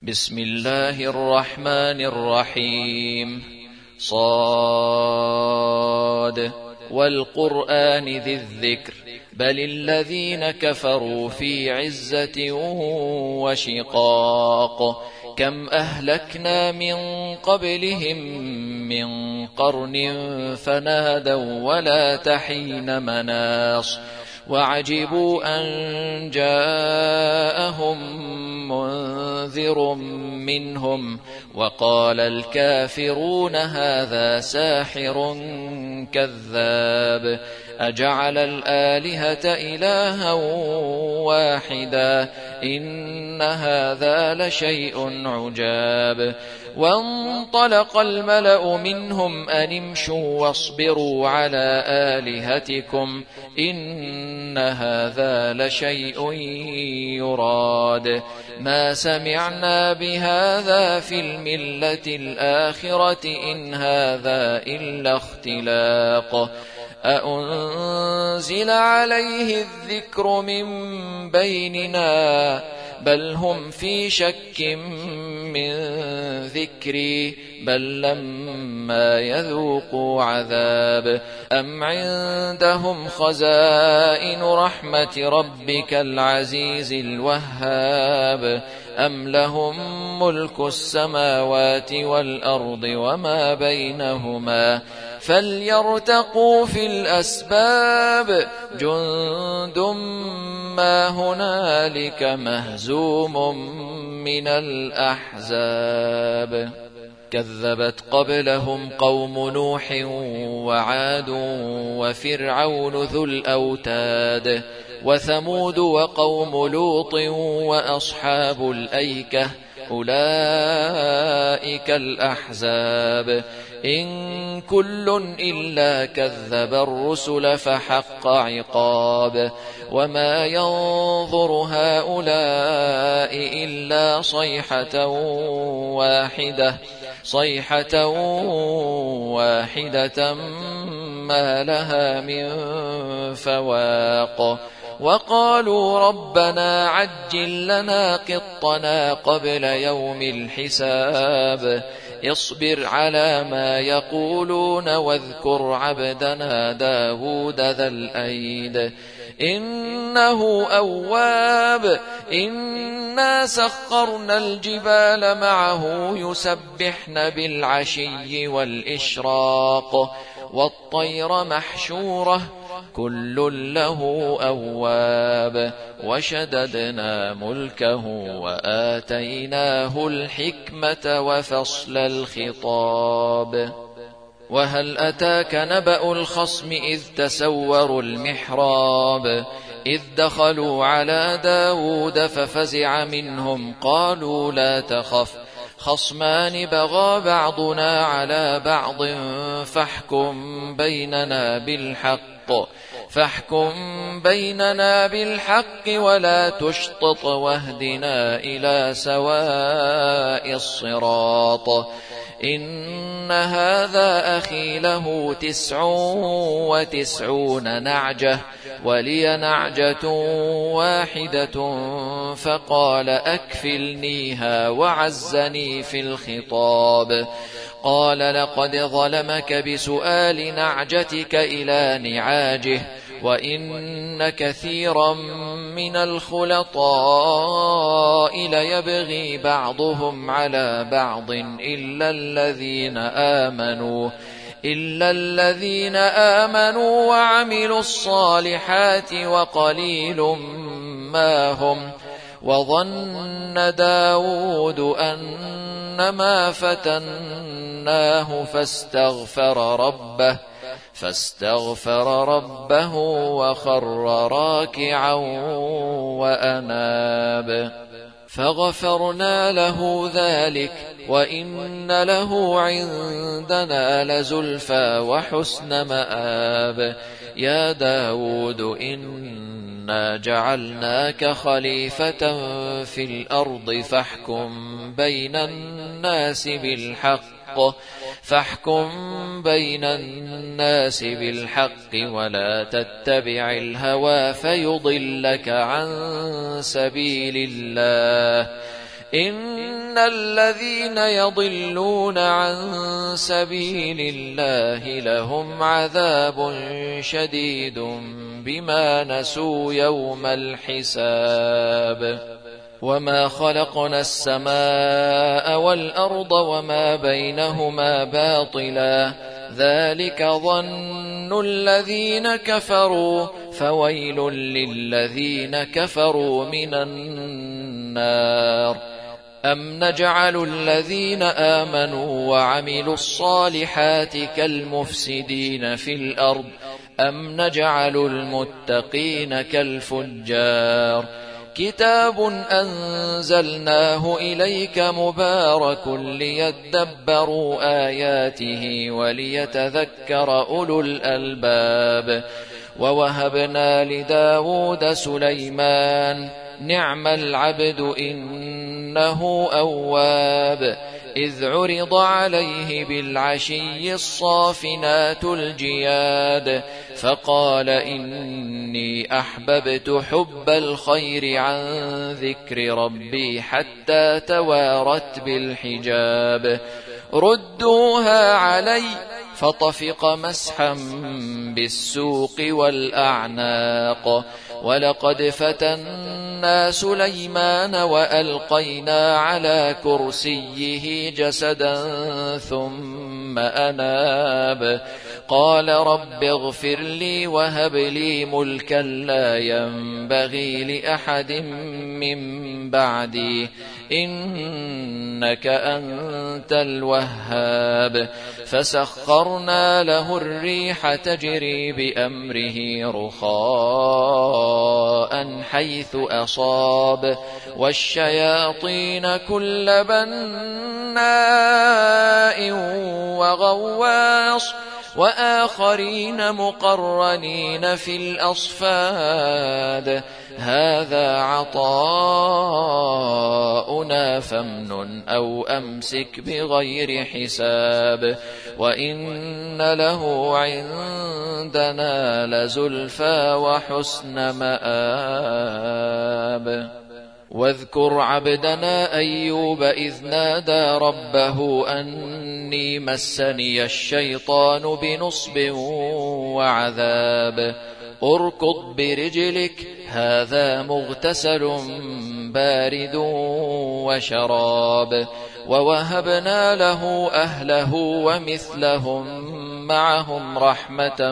بسم الله الرحمن الرحيم. صاد والقرآن ذي الذكر بل الذين كفروا في عزة وشقاق كم أهلكنا من قبلهم من قرن فنادوا ولا تحين مناص وعجبوا أن جاءهم منذر منهم وقال الكافرون هذا ساحر كذاب أجعل الآلهة إلها واحدا إن هذا لشيء عجاب وانطلق الملأ منهم أن امشوا واصبروا على آلهتكم إن هذا لشيء يراد ما سمعنا بهذا في الملة الآخرة إن هذا إلا اختلاق أأنزل عليه الذكر من بيننا بل هم في شك من ذكري بل لما يذوقوا عذاب أم عندهم خزائن رحمة ربك العزيز الوهاب أم لهم ملك السماوات والأرض وما بينهما فليرتقوا في الأسباب جند ما هنالك مهزوم من الأحزاب كذبت قبلهم قوم نوح وعاد وفرعون ذو الأوتاد وثمود وقوم لوط وأصحاب الأيكة أولئك الأحزاب إن كل إلا كذب الرسل فحق عقاب وما ينظر هؤلاء إلا صيحة واحدة ما لها من فواق وقالوا ربنا عجل لنا قطنا قبل يوم الحساب اصبر على ما يقولون واذكر عبدنا داود ذا الأيد إنه أواب إنا سخرنا الجبال معه يسبحن بالعشي والإشراق والطير محشورة كل له أواب وشددنا ملكه وآتيناه الحكمة وفصل الخطاب وهل أتاك نبأ الخصم إذ تسوروا المحراب إذ دخلوا على داود ففزع منهم قالوا لا تخف خصمان بغى بعضنا على بعض فاحكم بيننا بالحق ولا تشطط واهدنا إلى سواء الصراط إن هذا أخي له 99 نعجة ولي نعجة واحدة فقال أكفلنيها وعزني في الخطاب قال لقد ظلمك بسؤال نعجتك إلى نعاجه وإن كثيرا من الخلطاء ليبغي بعضهم على بعض إلا الذين آمنوا وعملوا الصالحات وقليل ما هم وظن داود أنما فتناه فاستغفر ربه وخر راكعا وأناب فغفرنا له ذلك وإن له عندنا لزلفى وحسن مآب يا داود إنا جعلناك خليفة في الأرض فاحكم بين الناس بالحق ولا تتبع الهوى فيضلك عن سبيل الله إن إن الذين يضلون عن سبيل الله لهم عذاب شديد بما نسوا يوم الحساب وما خلقنا السماء والأرض وما بينهما باطلا ذلك ظن الذين كفروا فويل للذين كفروا من النار أم نجعل الذين آمنوا وعملوا الصالحات كالمفسدين في الأرض أم نجعل المتقين كالفجار كتاب أنزلناه إليك مبارك ليدبروا آياته وليتذكر أولو الألباب ووهبنا لداود سليمان نعم العبد إنه أواب إذ عرض عليه بالعشي الصافنات الجياد فقال إني أحببت حب الخير عن ذكر ربي حتى توارت بالحجاب ردوها علي فطفق مسحا بالسوق والأعناق ولقد فتنا سليمان وألقينا على كرسيه جسدا ثم أناب قال رب اغفر لي وهب لي ملكا لا ينبغي لأحد من بعدي إنك أنت الوهاب فسخرنا له الريح تجري بأمره رخاء حيث أصاب والشياطين كل بناء وغواص وآخرين مقرنين في الأصفاد هذا عطاؤنا فامنن أو أمسك بغير حساب وإن له عندنا لزلفى وحسن مآب واذكر عبدنا أيوب إذ نادى ربه أني مسني الشيطان بنصب وعذاب اركض برجلك هذا مغتسل بارد وشراب ووهبنا له أهله ومثلهم معهم رحمة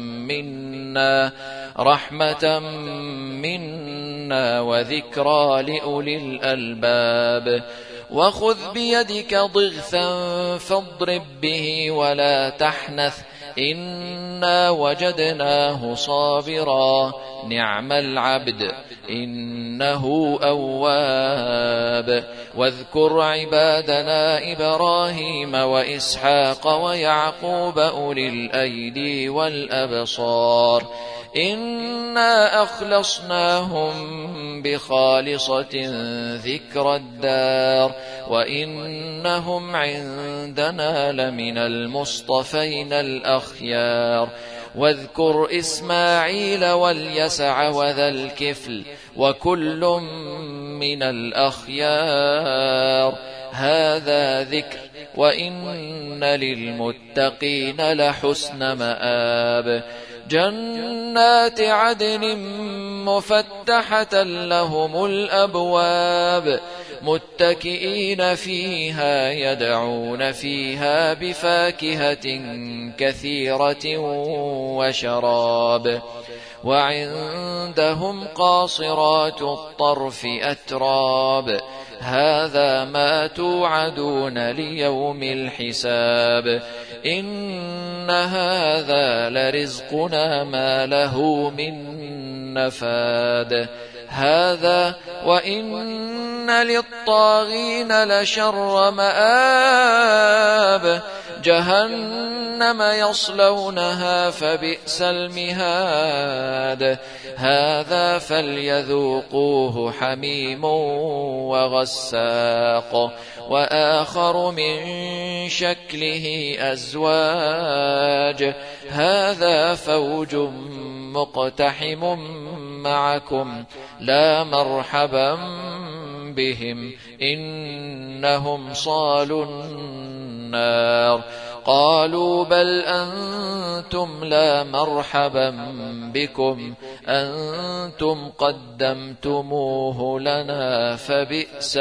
منا وذكرى لأولي الألباب وخذ بيدك ضغثا فاضرب به ولا تحنث إنا وجدناه صابرا نعم العبد إنه أواب واذكر عبادنا إبراهيم وإسحاق ويعقوب أولي الأيدي والأبصار إنا أخلصناهم بخالصة ذكر الدار وإنهم عندنا لمن المصطفين الأخيار واذكر إسماعيل واليسع وذا الكفل وكل من الأخيار هذا ذكر وإن للمتقين لحسن مآب جنات عدن مفتحة لهم الأبواب متكئين فيها يدعون فيها بفاكهة كثيرة وشراب وعندهم قاصرات الطرف أتراب هذا ما توعدون ليوم الحساب إن هذا لرزقنا ما له من نفاد هذا وإن للطاغين لشر مآب جهنم يصلونها فبئس المهاد هذا فليذوقوه حميم وغساق وآخر من شكله أزواج هذا فوج مقتحم معكم لا مرحبا بهم إنهم صالوا النار. قالوا بل أنتم لا مرحبا بكم أنتم قدمتموه لنا فبئس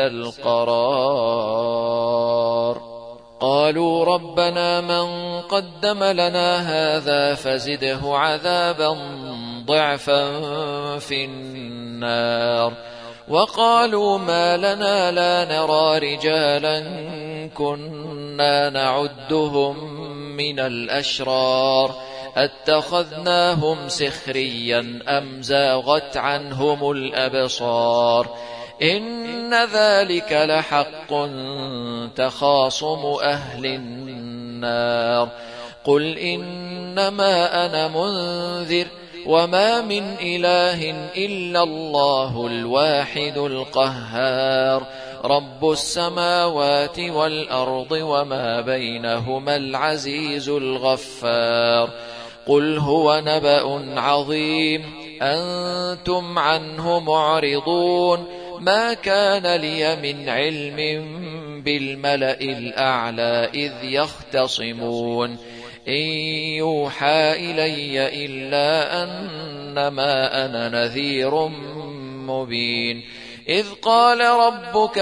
القرار. قالوا ربنا من قدم لنا هذا فزده عذابا ضعفا في النار. وقالوا ما لنا لا نرى رجالا كنا نعدهم من الأشرار أتخذناهم سخريا أم زاغت عنهم الأبصار إن ذلك لحق تخاصم أهل النار. قل إنما أنا منذر وما من إله إلا الله الواحد القهار رب السماوات والأرض وما بينهما العزيز الغفار. قل هو نبأ عظيم أنتم عنه معرضون ما كان لي من علم بالملأ الأعلى إذ يختصمون إن يوحى إلي إلا أنما أنا نذير مبين. إذ قال ربك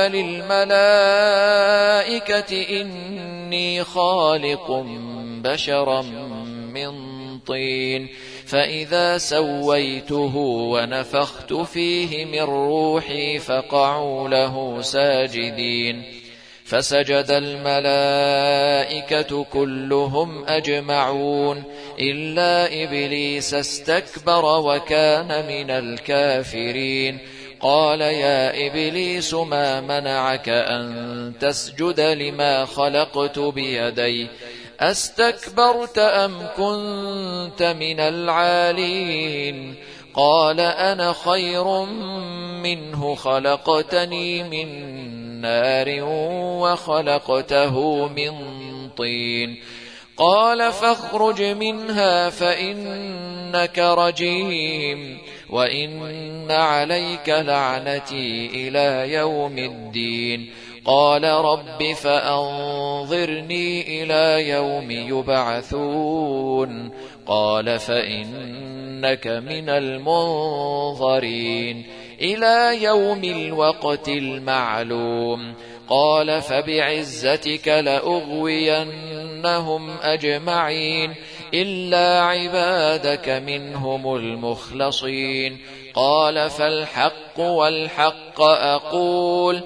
للملائكة إني خالق بشرا من طين فإذا سويته ونفخت فيه من روحي فقعوا له ساجدين. فسجد الملائكة كلهم أجمعون إلا إبليس استكبر وكان من الكافرين. قال يا إبليس ما منعك أن تسجد لما خلقت بيدي أستكبرت أم كنت من العالين؟ قال أنا خير منه خلقتني من نار وخلقته من طين. قال فاخرج منها فإنك رجيم وإن عليك لعنتي إلى يوم الدين. قال رب فأنظرني إلى يوم يبعثون. قال فإنك من المنظرين إلى يوم الوقت المعلوم. قال فبعزتك لأغوينهم أجمعين إلا عبادك منهم المخلصين. قال فالحق والحق أقول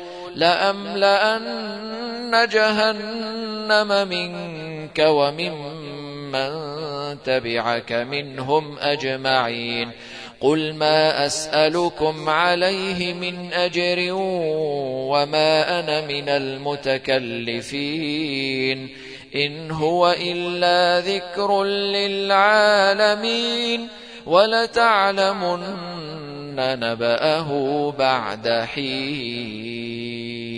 لأملأن جهنم منك وممن تبعك منهم أجمعين. قل ما أسألكم عليه من أجر وما أنا من المتكلفين إن هو إلا ذكر للعالمين ولتعلمن نبأه بعد حين.